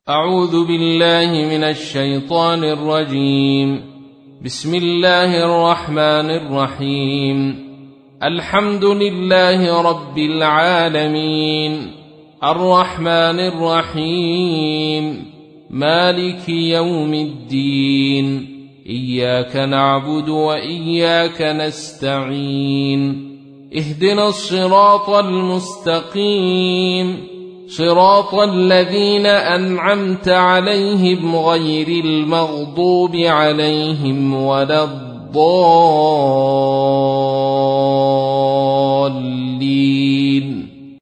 أعوذ بالله من الشيطان الرجيم. بسم الله الرحمن الرحيم. الحمد لله رب العالمين، الرحمن الرحيم، مالك يوم الدين، إياك نعبد وإياك نستعين، اهدنا الصراط المستقيم، صراط الذين أنعمت عليهم غير المغضوب عليهم ولا الضالين.